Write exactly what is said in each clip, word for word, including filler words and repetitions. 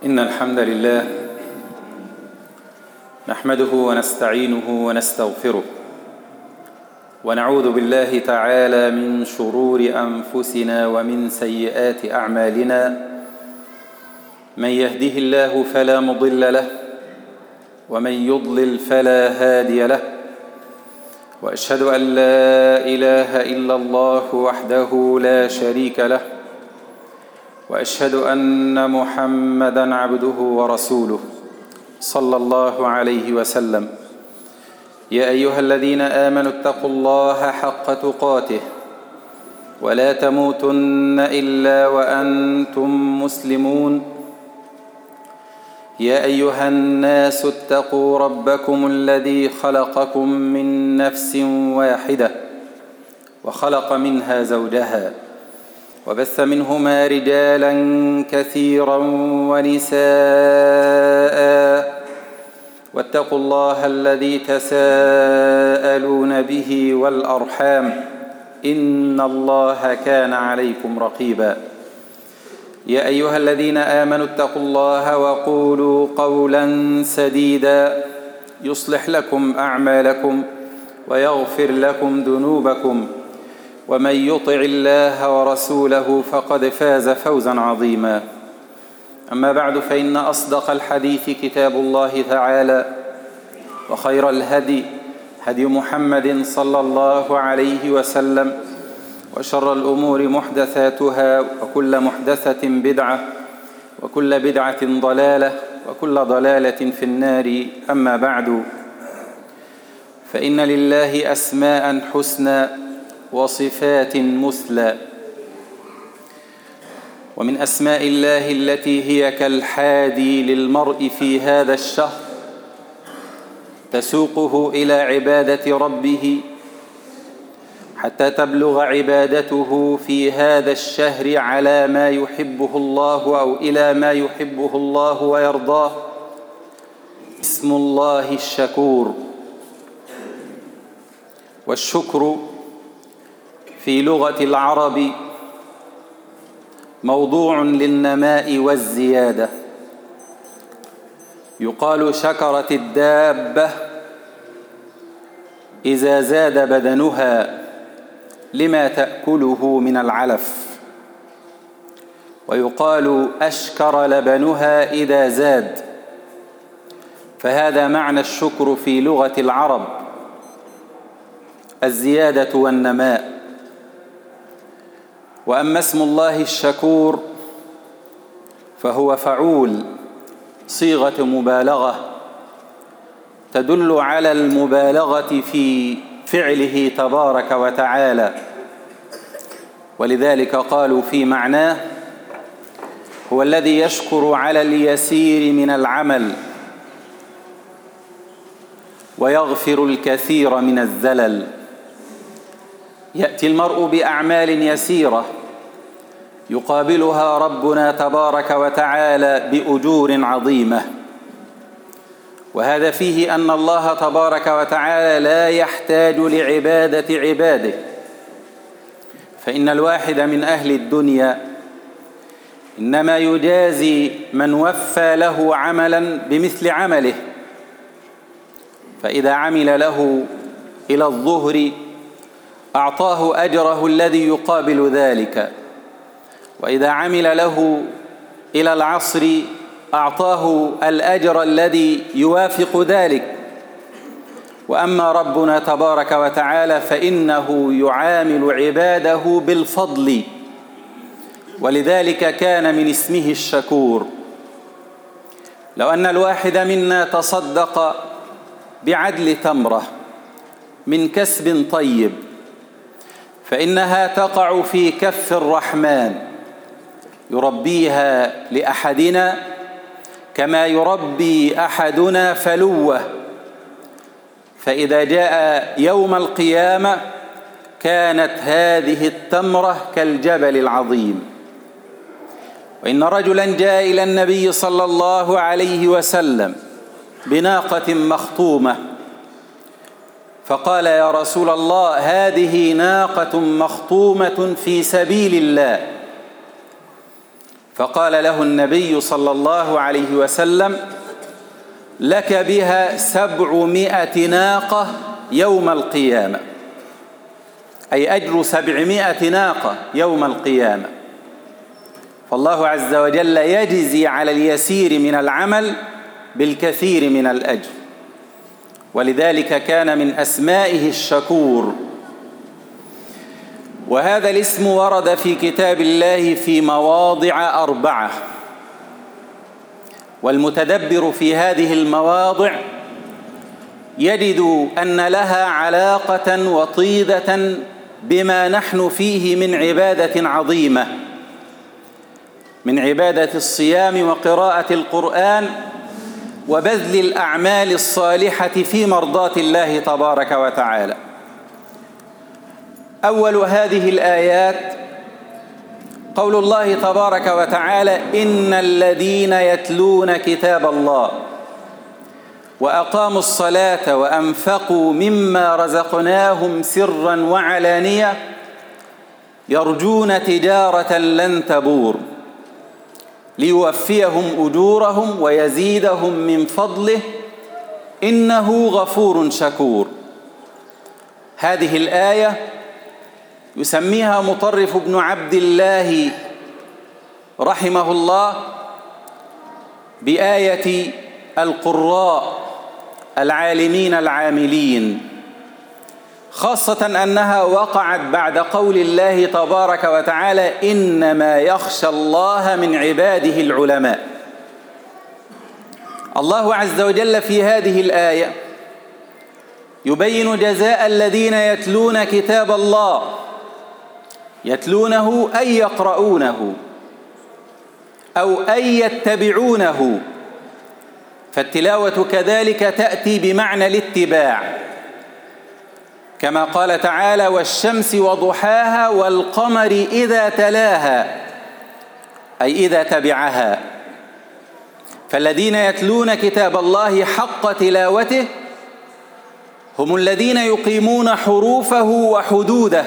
إن الحمد لله نحمده ونستعينه ونستغفره ونعوذ بالله تعالى من شرور أنفسنا ومن سيئات أعمالنا. من يهده الله فلا مضل له ومن يضلل فلا هادي له، وأشهد أن لا إله إلا الله وحده لا شريك له، وأشهد أن محمدًا عبده ورسوله صلى الله عليه وسلم. يا أيها الذين آمنوا اتقوا الله حق تقاته ولا تموتن إلا وأنتم مسلمون. يا أيها الناس اتقوا ربكم الذي خلقكم من نفس واحدة وخلق منها زوجها وبث منهما رجالا كثيرا ونساء، واتقوا الله الذي تساءلون به والأرحام إن الله كان عليكم رقيبا. يا أيها الذين آمنوا اتقوا الله وقولوا قولا سديدا يصلح لكم أعمالكم ويغفر لكم ذنوبكم، ومن يطع الله ورسوله فقد فاز فوزا عظيما. أما بعد، فإن أصدق الحديث كتاب الله تعالى، وخير الهدي هدي محمد صلى الله عليه وسلم، وشر الأمور محدثاتها، وكل محدثة بدعة، وكل بدعة ضلالة، وكل ضلالة في النار. أما بعد، فإن لله أسماء حسنى وصفات مثلى، ومن أسماء الله التي هي كالحادي للمرء في هذا الشهر تسوقه إلى عبادة ربه حتى تبلغ عبادته في هذا الشهر على ما يحبه الله أو إلى ما يحبه الله ويرضاه. اسم الله الشكور. والشكر في لغة العرب موضوع للنماء والزيادة. يقال شكرت الدابة إذا زاد بدنها لما تأكله من العلف، ويقال أشكر لبنها إذا زاد. فهذا معنى الشكر في لغة العرب، الزيادة والنماء. وأما اسم الله الشكور فهو فعول، صيغة مبالغة تدل على المبالغة في فعله تبارك وتعالى، ولذلك قالوا في معناه: هو الذي يشكر على اليسير من العمل ويغفر الكثير من الزلل. يأتي المرء بأعمال يسيرة يقابلها ربنا تبارك وتعالى بأجور عظيمة، وهذا فيه أن الله تبارك وتعالى لا يحتاج لعبادة عباده، فإن الواحد من أهل الدنيا إنما يجازي من وفى له عملا بمثل عمله، فإذا عمل له إلى الظهر أعطاه أجره الذي يقابل ذلك، وإذا عمل له إلى العصر أعطاه الأجر الذي يوافق ذلك. وأما ربنا تبارك وتعالى فإنه يعامل عباده بالفضل، ولذلك كان من اسمه الشكور. لو أن الواحد منا تصدق بعدل تمرة من كسب طيب فإنها تقع في كف الرحمن يربيها لأحدنا كما يربي أحدنا فلوه، فإذا جاء يوم القيامة كانت هذه التمرة كالجبل العظيم. وإن رجلا جاء إلى النبي صلى الله عليه وسلم بناقة مخطومة فقال: يا رسول الله، هذه ناقة مخطومة في سبيل الله. فقال له النبي صلى الله عليه وسلم: لك بها سبعمائة ناقة يوم القيامة، أي أجر سبعمائة ناقة يوم القيامة. فالله عز وجل يجزي على اليسير من العمل بالكثير من الأجر، ولذلك كان من أسمائه الشكور. وهذا الاسم ورد في كتاب الله في مواضع أربعة، والمتدبر في هذه المواضع يجد أن لها علاقة وطيدة بما نحن فيه من عبادة عظيمة، من عبادة الصيام وقراءة القرآن وبذل الأعمال الصالحة في مرضاة الله تبارك وتعالى. أول هذه الآيات قول الله تبارك وتعالى: إن الذين يتلون كتاب الله وأقاموا الصلاة وأنفقوا مما رزقناهم سرا وعلانية يرجون تجارة لن تبور ليوفيهم أجورهم ويزيدهم من فضله إنه غفور شكور. هذه الآية يسميها مطرف بن عبد الله رحمه الله بآية القراء العالمين العاملين، خاصة أنها وقعت بعد قول الله تبارك وتعالى: إنما يخشى الله من عباده العلماء. الله عز وجل في هذه الآية يبين جزاء الذين يتلون كتاب الله، يتلونه أي يقرؤونه أو أي يتبعونه، فالتلاوة كذلك تأتي بمعنى الاتباع، كما قال تعالى: والشمس وضحاها والقمر إذا تلاها، أي إذا تبعها. فالذين يتلون كتاب الله حق تلاوته هم الذين يقيمون حروفه وحدوده،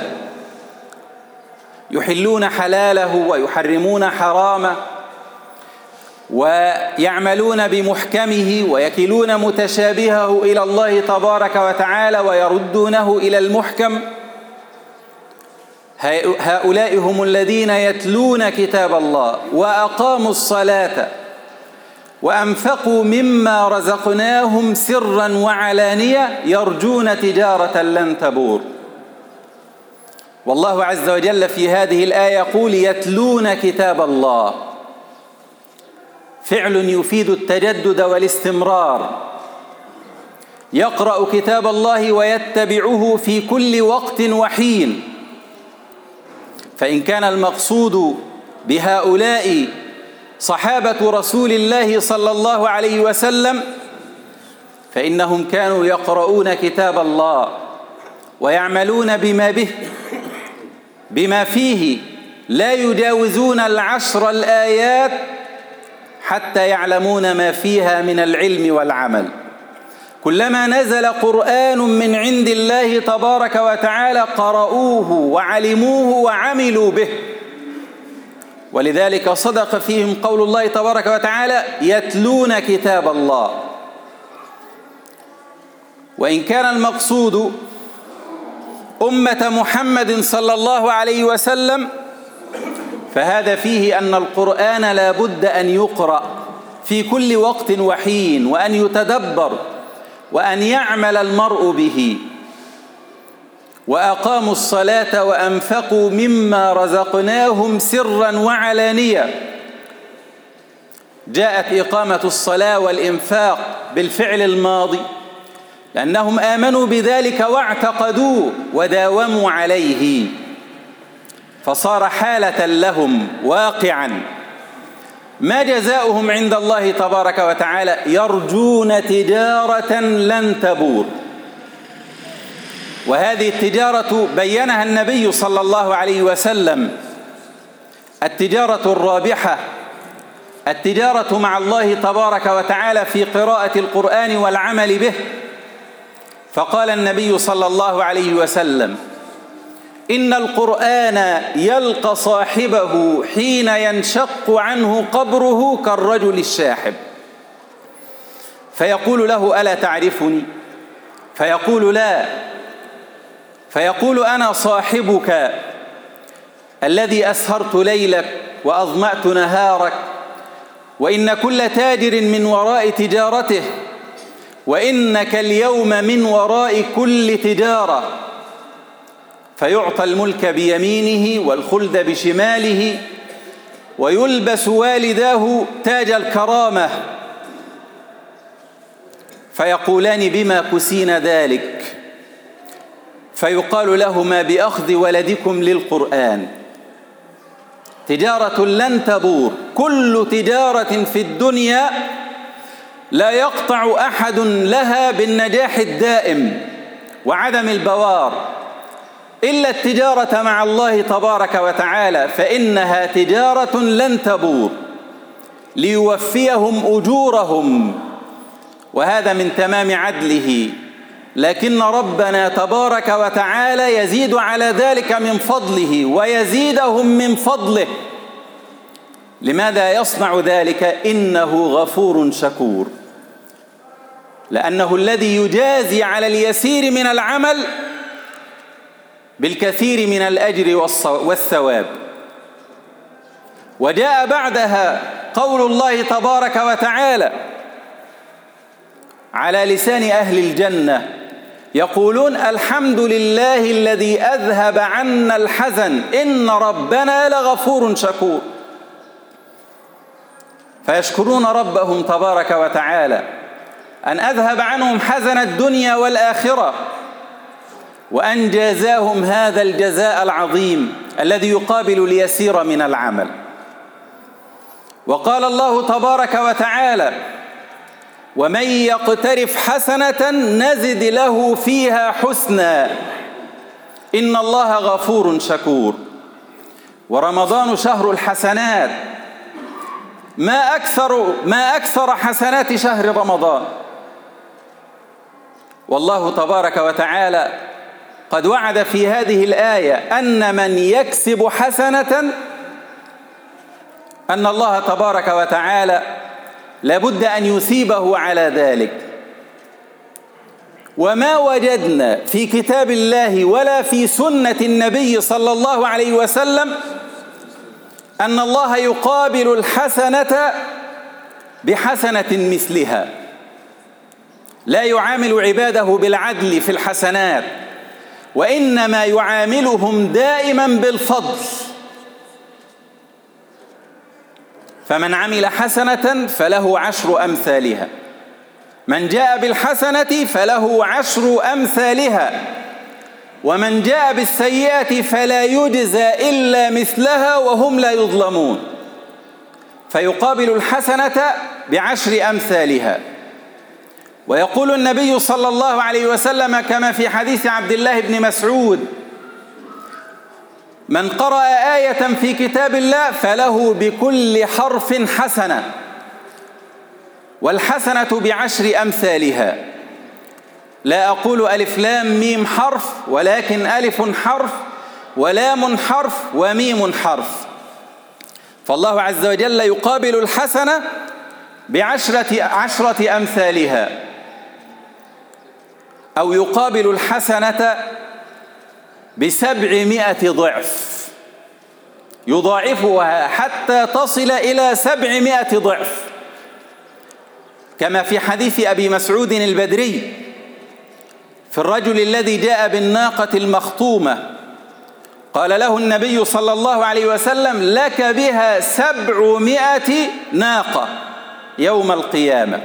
يحلون حلاله ويحرمون حرامه، ويعملون بمحكمه ويكلون متشابهه إلى الله تبارك وتعالى ويردونه إلى المحكم. هؤلاء هم الذين يتلون كتاب الله وأقاموا الصلاة وأنفقوا مما رزقناهم سرا وعلانية يرجون تجارة لن تبور. والله عز وجل في هذه الآية يقول: يتلون كتاب الله، فعل يفيد التجدد والاستمرار، يقرأ كتاب الله ويتبعه في كل وقت وحين. فإن كان المقصود بهؤلاء صحابة رسول الله صلى الله عليه وسلم فإنهم كانوا يقرؤون كتاب الله ويعملون بما به بما فيه، لا يجاوزون العشر الآيات حتى يعلمون ما فيها من العلم والعمل. كلما نزل قرآن من عند الله تبارك وتعالى قرؤوه وعلموه وعملوا به، ولذلك صدق فيهم قول الله تبارك وتعالى: يتلون كتاب الله. وإن كان المقصود أمة محمد صلى الله عليه وسلم فهذا فيه أن القرآن لا بد أن يقرأ في كل وقت وحين، وأن يتدبر، وأن يعمل المرء به. وأقاموا الصلاة وأنفقوا مما رزقناهم سرا وعلانية. جاءت إقامة الصلاة والإنفاق بالفعل الماضي لأنهم آمنوا بذلك واعتقدوه وداوموا عليه، فصار حالة لهم واقعا. ما جزاؤهم عند الله تبارك وتعالى؟ يرجون تجارة لن تبور. وهذه التجارة بينها النبي صلى الله عليه وسلم: التجارة الرابحة، التجارة مع الله تبارك وتعالى في قراءة القرآن والعمل به. فقال النبي صلى الله عليه وسلم: إن القرآن يلقى صاحبه حين ينشق عنه قبره كالرجل الشاحب، فيقول له: ألا تعرفني؟ فيقول: لا. فيقول: أنا صاحبك الذي أسهرت ليلك وأظمأت نهارك، وإن كل تاجر من وراء تجارته، وإنك اليوم من وراء كل تجارة. فيعطى الملك بيمينه والخلد بشماله، ويلبس والداه تاج الكرامة، فيقولان: بما كسين ذلك؟ فيقال لهما: بأخذ ولدكم للقرآن. تجارة لن تبور، كل تجارة في الدنيا لا يقطع أحد لها بالنجاح الدائم وعدم البوار إلا التجارة مع الله تبارك وتعالى، فإنها تجارة لن تبور ليوفيهم أجورهم، وهذا من تمام عدله. لكن ربنا تبارك وتعالى يزيد على ذلك من فضله ويزيدهم من فضله. لماذا يصنع ذلك؟ إنه غفور شكور، لأنه الذي يجازي على اليسير من العمل بالكثير من الأجر والثواب. وجاء بعدها قول الله تبارك وتعالى على لسان أهل الجنة، يقولون: الحمد لله الذي أذهب عنا الحزن إن ربنا لغفور شكور. فيشكرون ربهم تبارك وتعالى أن أذهب عنهم حزن الدنيا والآخرة، وأن جازاهم هذا الجزاء العظيم الذي يقابل اليسير من العمل. وقال الله تبارك وتعالى: ومن يقترف حسنة نزد له فيها حسنا إن الله غفور شكور. ورمضان شهر الحسنات، ما أكثر ما أكثر حسنات شهر رمضان. والله تبارك وتعالى قد وعد في هذه الآية أن من يكسب حسنة أن الله تبارك وتعالى لابد أن يثيبه على ذلك. وما وجدنا في كتاب الله ولا في سنة النبي صلى الله عليه وسلم أن الله يقابل الحسنة بحسنة مثلها، لا يعامل عباده بالعدل في الحسنات، وإنما يعاملهم دائما بالفضل. فمن عمل حسنة فله عشر أمثالها، من جاء بالحسنة فله عشر أمثالها، ومن جاء بالسيئة فلا يجزى إلا مثلها وهم لا يظلمون. فيقابل الحسنة بعشر أمثالها. ويقول النبي صلى الله عليه وسلم كما في حديث عبد الله بن مسعود: من قرأ آية في كتاب الله فله بكل حرف حسنة، والحسنة بعشر أمثالها. لا أقول ألف لام ميم حرف، ولكن ألف حرف ولام حرف وميم حرف. فالله عز وجل يقابل الحسنة بعشرة عشرة أمثالها، أو يقابل الحسنة بسبعمائة ضعف، يضاعفها حتى تصل إلى سبعمائة ضعف، كما في حديث أبي مسعود البدري في الرجل الذي جاء بالناقة المخطومة، قال له النبي صلى الله عليه وسلم: لك بها سبعمائة ناقة يوم القيامة.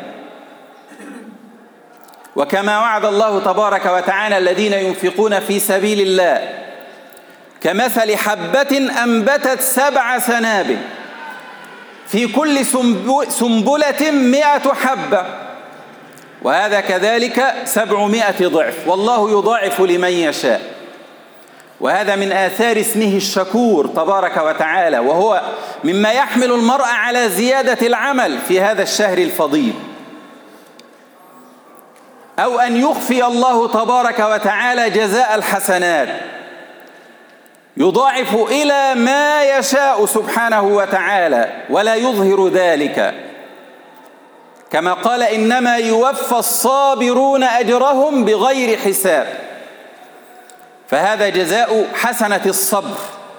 وكما وعد الله تبارك وتعالى الذين ينفقون في سبيل الله كمثل حبة أنبتت سبع سنابل في كل سنبلة مئة حبة، وهذا كذلك سبعمائة ضعف، والله يضاعف لمن يشاء. وهذا من آثار اسمه الشكور تبارك وتعالى، وهو مما يحمل المرء على زيادة العمل في هذا الشهر الفضيل، أو أن يخفي الله تبارك وتعالى جزاء الحسنات. يضاعف إلى ما يشاء سبحانه وتعالى ولا يظهر ذلك، كما قال: إنما يوفى الصابرون أجرهم بغير حساب. فهذا جزاء حسنة الصبر،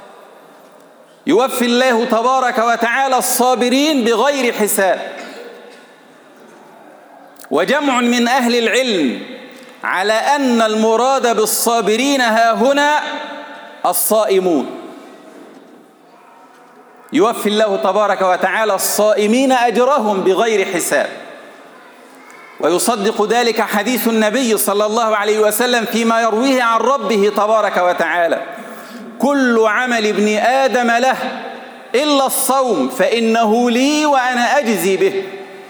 يوفي الله تبارك وتعالى الصابرين بغير حساب. وجمع من أهل العلم على أن المراد بالصابرين ها هنا الصائمون، يوفي الله تبارك وتعالى الصائمين أجرهم بغير حساب. ويصدق ذلك حديث النبي صلى الله عليه وسلم فيما يرويه عن ربه تبارك وتعالى: كل عمل ابن آدم له إلا الصوم فإنه لي وأنا أجزي به.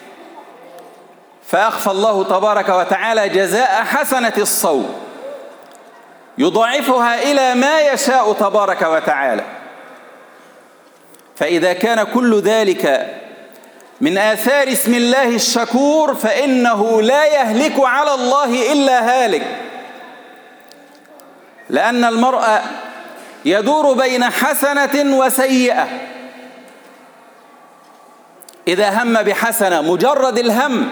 فأخفى الله تبارك وتعالى جزاء حسنة الصوم، يضاعفها إلى ما يشاء تبارك وتعالى. فإذا كان كل ذلك من آثار اسم الله الشكور فإنه لا يهلك على الله إلا هالك، لأن المرء يدور بين حسنة وسيئة. إذا هم بحسنة مجرد الهم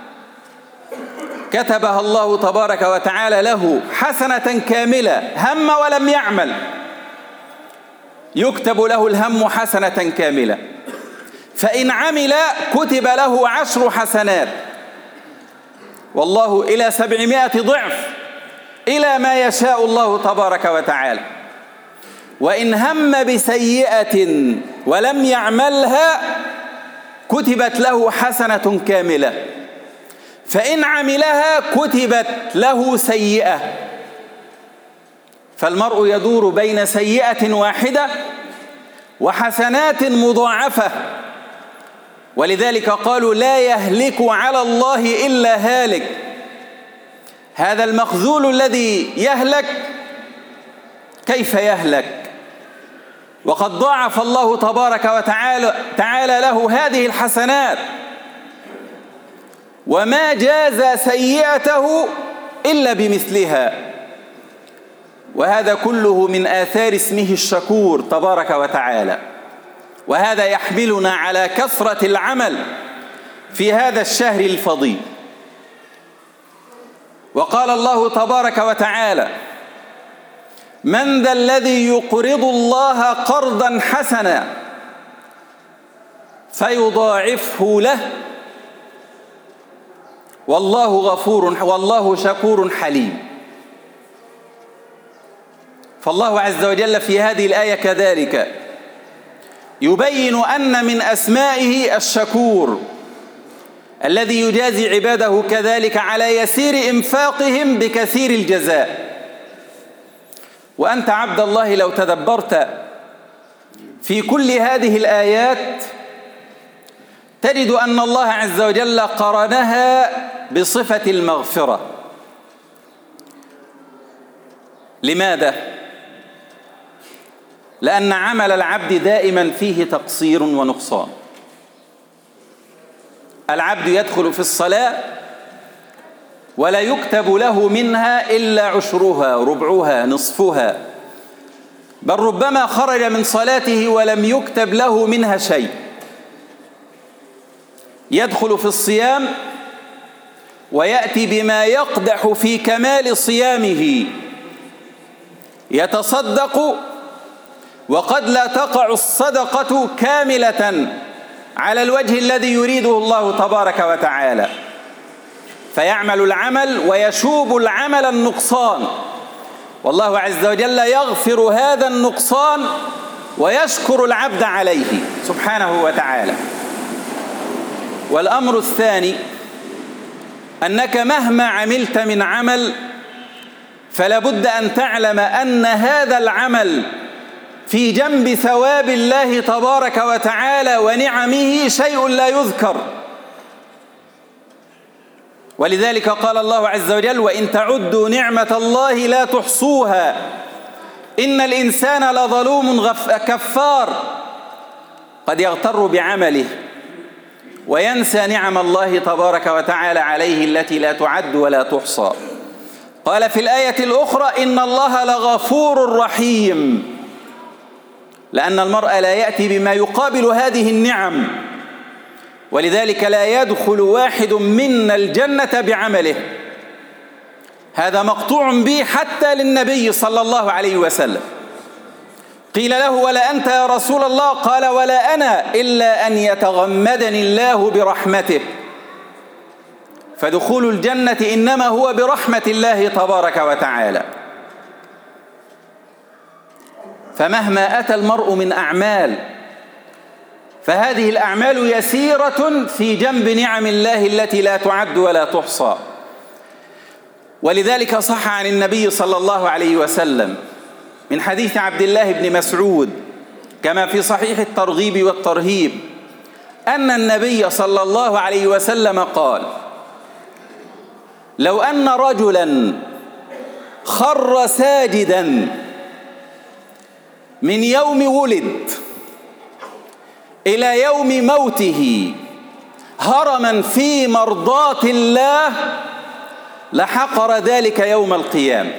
كتبها الله تبارك وتعالى له حسنة كاملة، هم ولم يعمل يكتب له الهم حسنة كاملة. فإن عمل كتب له عشر حسنات، والله إلى سبعمائة ضعف إلى ما يشاء الله تبارك وتعالى. وإن هم بسيئة ولم يعملها كتبت له حسنة كاملة، فإن عملها كتبت له سيئة. فالمرء يدور بين سيئة واحدة وحسنات مضاعفة، ولذلك قالوا: لا يهلك على الله إلا هالك. هذا المخذول الذي يهلك كيف يهلك وقد ضاعف الله تبارك وتعالى تعالى له هذه الحسنات، وما جاز سيئته إلا بمثلها. وهذا كله من آثار اسمه الشكور تبارك وتعالى. وهذا يحملنا على كثرة العمل في هذا الشهر الفضيل. وقال الله تبارك وتعالى: من ذا الذي يقرض الله قرضا حسنا فيضاعفه له والله غفور والله شكور حليم. فالله عز وجل في هذه الآية كذلك يبين أن من أسمائه الشكور الذي يجازي عباده كذلك على يسير إنفاقهم بكثير الجزاء. وأنت عبد الله لو تدبرت في كل هذه الآيات تجد أن الله عز وجل قرنها بصفة المغفرة. لماذا؟ لأن عمل العبد دائما فيه تقصير ونقصان. العبد يدخل في الصلاة ولا يكتب له منها إلا عشرها، ربعها، نصفها، بل ربما خرج من صلاته ولم يكتب له منها شيء. يدخل في الصيام ويأتي بما يقدح في كمال صيامه، يتصدق وقد لا تقع الصدقة كاملة على الوجه الذي يريده الله تبارك وتعالى، فيعمل العمل ويشوب العمل النقصان، والله عز وجل يغفر هذا النقصان ويشكر العبد عليه سبحانه وتعالى. والأمر الثاني أنك مهما عملت من عمل فلا بد أن تعلم أن هذا العمل في جنب ثواب الله تبارك وتعالى ونعمه شيء لا يذكر. ولذلك قال الله عز وجل: وإن تعدوا نعمة الله لا تحصوها إن الإنسان لظلوم كفار. قد يغتر بعمله وينسى نعم الله تبارك وتعالى عليه التي لا تعد ولا تحصى. قال في الآية الأخرى: إن الله لغفور رحيم. لأن المرء لا يأتي بما يقابل هذه النعم، ولذلك لا يدخل واحد منا الجنة بعمله. هذا مقطوع به حتى للنبي صلى الله عليه وسلم. قيل له: ولا أنت يا رسول الله؟ قال: ولا أنا إلا أن يتغمدني الله برحمته. فدخول الجنة إنما هو برحمة الله تبارك وتعالى. فمهما أتى المرء من أعمال فهذه الأعمال يسيرة في جنب نعم الله التي لا تعد ولا تحصى. ولذلك صح عن النبي صلى الله عليه وسلم من حديث عبد الله بن مسعود كما في صحيح الترغيب والترهيب أن النبي صلى الله عليه وسلم قال: لو أن رجلا خر ساجدا من يوم ولد إلى يوم موته هرما في مرضاة الله لحقر ذلك يوم القيامة.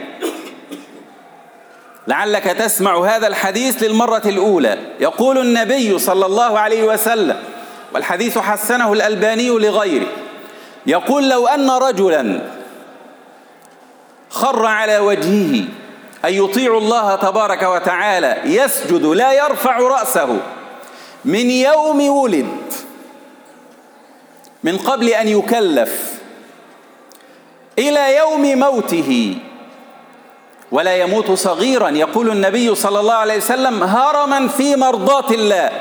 لعلك تسمع هذا الحديث للمرة الأولى. يقول النبي صلى الله عليه وسلم، والحديث حسنه الألباني لغيره، يقول: لو أن رجلا خر على وجهه أن يطيع الله تبارك وتعالى يسجد لا يرفع رأسه من يوم ولد من قبل أن يكلف إلى يوم موته ولا يموت صغيرا، يقول النبي صلى الله عليه وسلم: هرما في مرضاة الله،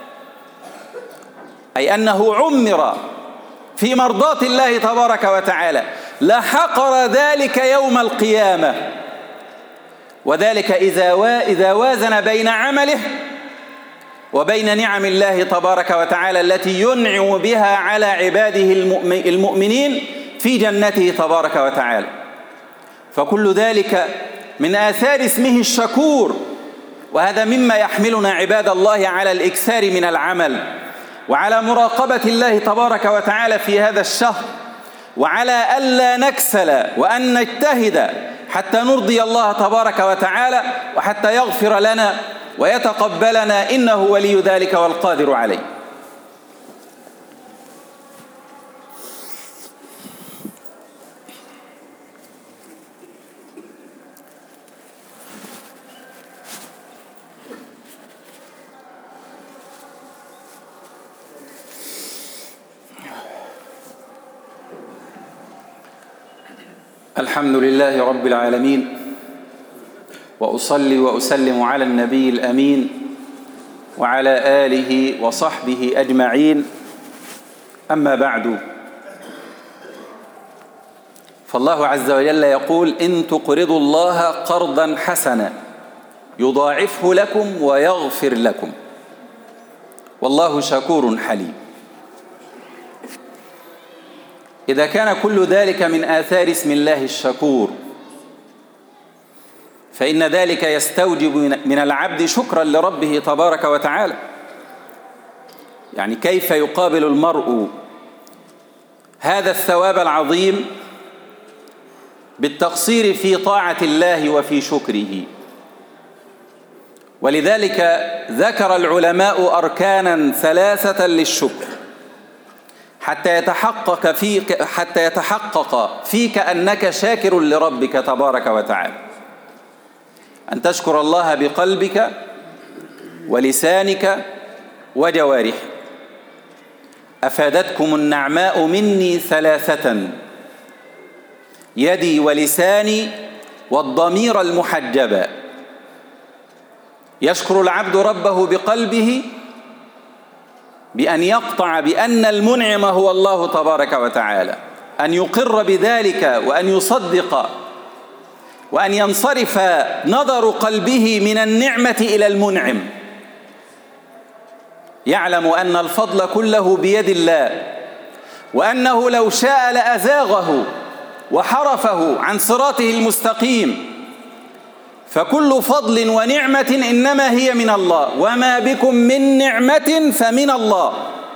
أي أنه عمر في مرضاة الله تبارك وتعالى، لحقر ذلك يوم القيامة. وذلك إذا وازن بين عمله وبين نعم الله تبارك وتعالى التي ينعم بها على عباده المؤمنين في جنته تبارك وتعالى. فكل ذلك من آثار اسمه الشكور، وهذا مما يحملنا عباد الله على الإكثار من العمل، وعلى مراقبة الله تبارك وتعالى في هذا الشهر، وعلى ألا نكسل وأن نجتهد حتى نرضي الله تبارك وتعالى وحتى يغفر لنا ويتقبلنا، إنه ولي ذلك والقادر عليه. الحمد لله رب العالمين، وأصلي وأسلم على النبي الأمين وعلى آله وصحبه أجمعين. أما بعد، فالله عز وجل يقول: إن تقرضوا الله قرضا حسنا يضاعفه لكم ويغفر لكم والله شكور حليم. إذا كان كل ذلك من آثار اسم الله الشكور، فإن ذلك يستوجب من العبد شكرا لربه تبارك وتعالى. يعني كيف يقابل المرء هذا الثواب العظيم بالتقصير في طاعة الله وفي شكره؟ ولذلك ذكر العلماء أركانا ثلاثة للشكر حتى يتحقق فيك حتى يتحقق فيك أنك شاكر لربك تبارك وتعالى: أن تشكر الله بقلبك ولسانك وجوارحك. أفادتكم النعماء مني ثلاثة: يدي ولساني والضمير المحجبة. يشكر العبد ربه بقلبه بأن يقطع بأن المنعم هو الله تبارك وتعالى، أن يقر بذلك وأن يصدق وأن ينصرف نظر قلبه من النعمة إلى المنعم، يعلم أن الفضل كله بيد الله، وأنه لو شاء لأزاغه وحرفه عن صراطه المستقيم. فكل فضل ونعمة إنما هي من الله، وما بكم من نعمة فمن الله.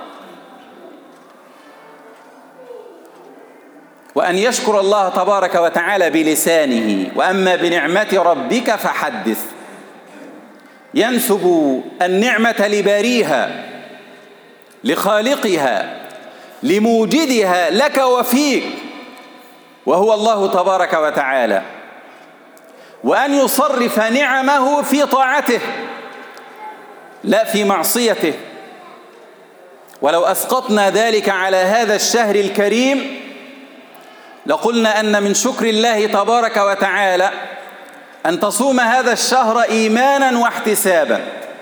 وأن يشكر الله تبارك وتعالى بلسانه: وأما بنعمة ربك فحدث. ينسب النعمة لباريها، لخالقها، لموجدها لك وفيك، وهو الله تبارك وتعالى، وأن يصرف نعمه في طاعته لا في معصيته. ولو أسقطنا ذلك على هذا الشهر الكريم لقلنا أن من شكر الله تبارك وتعالى أن تصوم هذا الشهر إيمانا واحتسابا.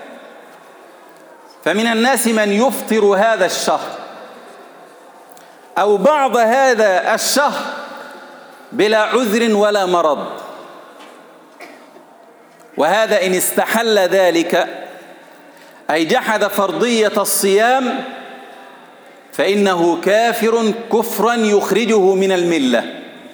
فمن الناس من يفطر هذا الشهر أو بعض هذا الشهر بلا عذر ولا مرض، وهذا إن استحل ذلك أي جحد فرضية الصيام فإنه كافر كفرا يخرجه من الملة.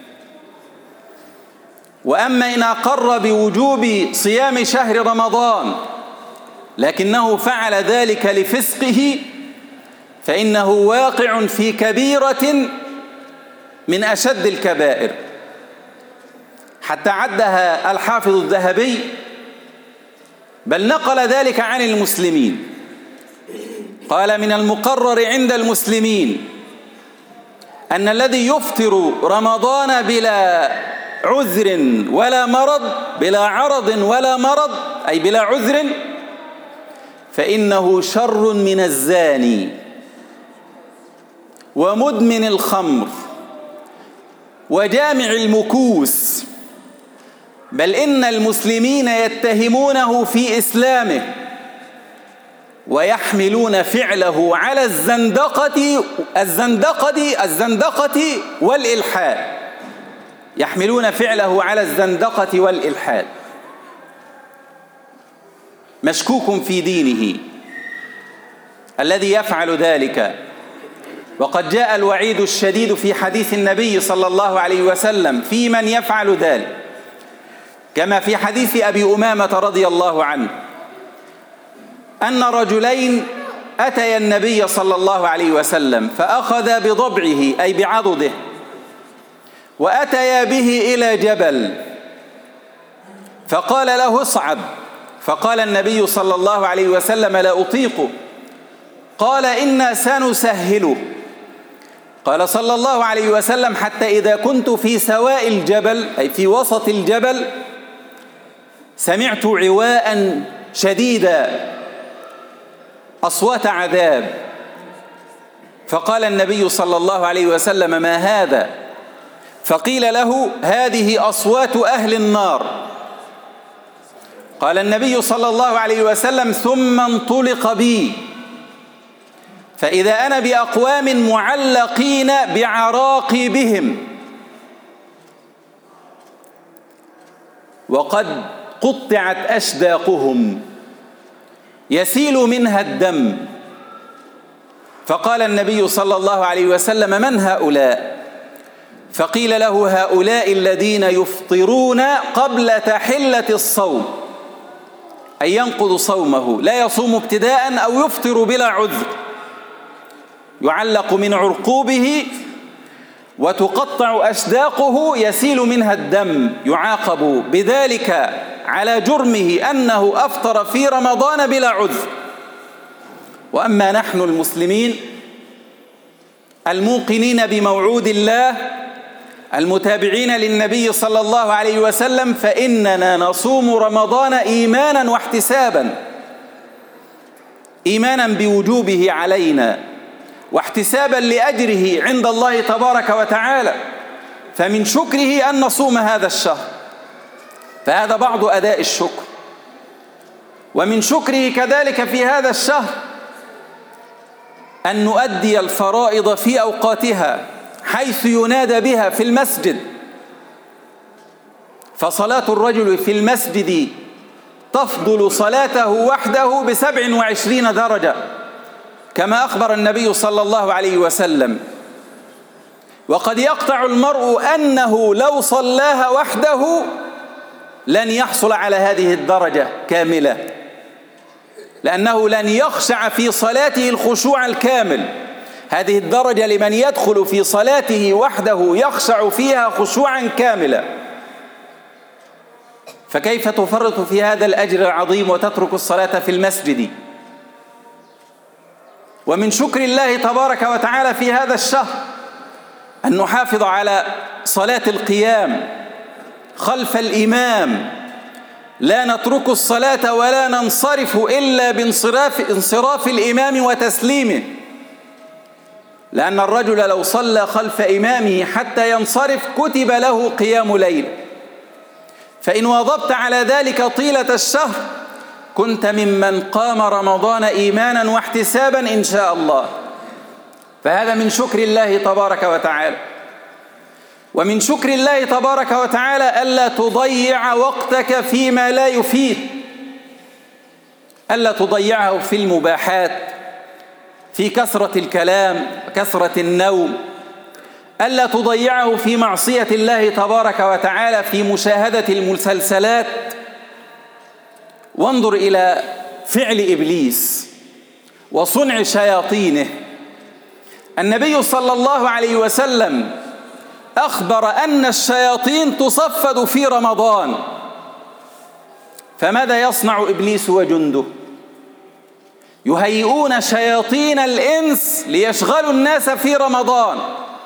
وأما إن أقر بوجوب صيام شهر رمضان لكنه فعل ذلك لفسقه فإنه واقع في كبيرة من أشد الكبائر، حتى عدها الحافظ الذهبي، بل نقل ذلك عن المسلمين. قال: من المقرر عند المسلمين أن الذي يفطر رمضان بلا عذر ولا مرض، بلا عرض ولا مرض أي بلا عذر، فإنه شر من الزاني ومدمن الخمر وجامع المكوس، بل إن المسلمين يتهمونه في إسلامه ويحملون فعله على الزندقة الزندقة الزندقة والإلحاد، يحملون فعله على الزندقة والإلحاد، مشكوك في دينه الذي يفعل ذلك. وقد جاء الوعيد الشديد في حديث النبي صلى الله عليه وسلم في من يفعل ذلك، كما في حديث أبي أمامة رضي الله عنه أن رجلين أتيا النبي صلى الله عليه وسلم فأخذ بضبعه أي بعضده وأتيا به إلى جبل فقال له: اصعد. فقال النبي صلى الله عليه وسلم: لا أطيق. قال: إنا سنسهله. قال صلى الله عليه وسلم: حتى إذا كنت في سواء الجبل أي في وسط الجبل سمعت عواء شديدا أصوات عذاب، فقال النبي صلى الله عليه وسلم: ما هذا؟ فقيل له: هذه أصوات أهل النار. قال النبي صلى الله عليه وسلم: ثم انطلق بي فإذا أنا بأقوام معلقين بعراقبهم وقد قطعت أشداقهم يسيل منها الدم. فقال النبي صلى الله عليه وسلم: من هؤلاء؟ فقيل له: هؤلاء الذين يفطرون قبل تحلة الصوم، أي ينقض صومه، لا يصوم ابتداء أو يفطر بلا عذر، يعلق من عرقوبه وتقطع أشداقه يسيل منها الدم، يعاقب بذلك على جرمه أنه أفطر في رمضان بلا عذر. وأما نحن المسلمين الموقنين بموعود الله المتابعين للنبي صلى الله عليه وسلم فإننا نصوم رمضان إيمانا واحتسابا، إيمانا بوجوبه علينا واحتسابا لأجره عند الله تبارك وتعالى، فمن شكره أن نصوم هذا الشهر، فهذا بعض أداء الشكر. ومن شكره كذلك في هذا الشهر أن نؤدي الفرائض في أوقاتها حيث ينادى بها في المسجد، فصلاة الرجل في المسجد تفضل صلاته وحده بسبع وعشرين درجة كما أخبر النبي صلى الله عليه وسلم. وقد يقطع المرء أنه لو صلاها وحده لن يحصل على هذه الدرجة كاملة، لأنه لن يخشع في صلاته الخشوع الكامل. هذه الدرجة لمن يدخل في صلاته وحده يخشع فيها خشوعا كاملا. فكيف تفرط في هذا الأجر العظيم وتترك الصلاة في المسجد؟ ومن شكر الله تبارك وتعالى في هذا الشهر أن نحافظ على صلاة القيام خلف الإمام، لا نترك الصلاة ولا ننصرف إلا بانصراف انصراف الإمام وتسليمه، لأن الرجل لو صلى خلف إمامه حتى ينصرف كتب له قيام ليل، فإن واظبت على ذلك طيلة الشهر كنت ممن قام رمضان إيمانا واحتسابا إن شاء الله. فهذا من شكر الله تبارك وتعالى. ومن شكر الله تبارك وتعالى ألا تضيع وقتك فيما لا يفيد، ألا تضيعه في المباحات، في كثرة الكلام وكثرة النوم، ألا تضيعه في معصية الله تبارك وتعالى، في مشاهدة المسلسلات. وانظر إلى فعل إبليس وصنع شياطينه. النبي صلى الله عليه وسلم أخبر أن الشياطين تصفد في رمضان، فماذا يصنع إبليس وجنده؟ يهيئون شياطين الإنس ليشغلوا الناس في رمضان،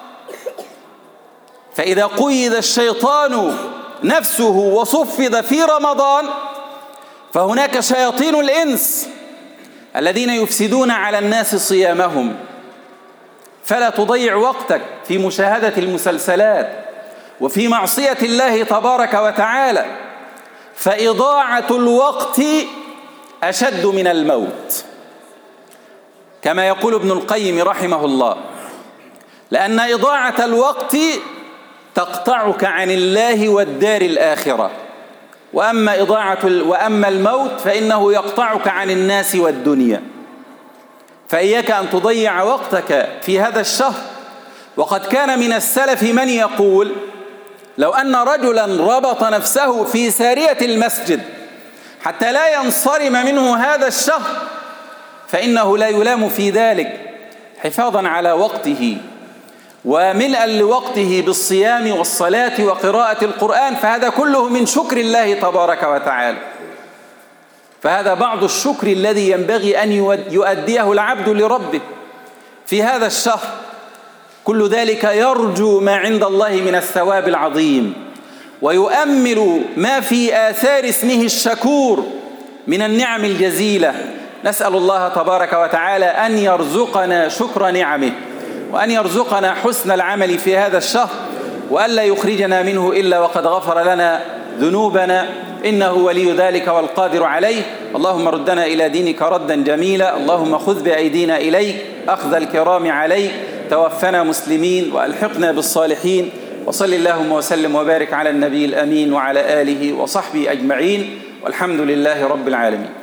فإذا قيد الشيطان نفسه وصفد في رمضان فهناك شياطين الإنس الذين يفسدون على الناس صيامهم. فلا تضيع وقتك في مشاهدة المسلسلات وفي معصية الله تبارك وتعالى، فإضاعة الوقت أشد من الموت، كما يقول ابن القيم رحمه الله، لأن إضاعة الوقت تقطعك عن الله والدار الآخرة، وأما إضاعة وأما الموت فإنه يقطعك عن الناس والدنيا. فإياك أن تضيع وقتك في هذا الشهر. وقد كان من السلف من يقول: لو أن رجلا ربط نفسه في سارية المسجد حتى لا ينصرم منه هذا الشهر فإنه لا يلام في ذلك، حفاظا على وقته وملءا لوقته بالصيام والصلاة وقراءة القرآن، فهذا كله من شكر الله تبارك وتعالى. فهذا بعض الشكر الذي ينبغي أن يؤديه العبد لربه في هذا الشهر. كل ذلك يرجو ما عند الله من الثواب العظيم، ويؤمل ما في آثار اسمه الشكور من النعم الجزيلة. نسأل الله تبارك وتعالى أن يرزقنا شكر نعمه، وأن يرزقنا حسن العمل في هذا الشهر، وألا يخرجنا منه إلا وقد غفر لنا ذنوبنا، إنه ولي ذلك والقادر عليه. اللهم ردنا إلى دينك ردا جميلا، اللهم خذ بأيدينا إليك أخذ الكرام عليك، توفنا مسلمين وألحقنا بالصالحين. وصل اللهم وسلم وبارك على النبي الأمين وعلى آله وصحبه أجمعين، والحمد لله رب العالمين.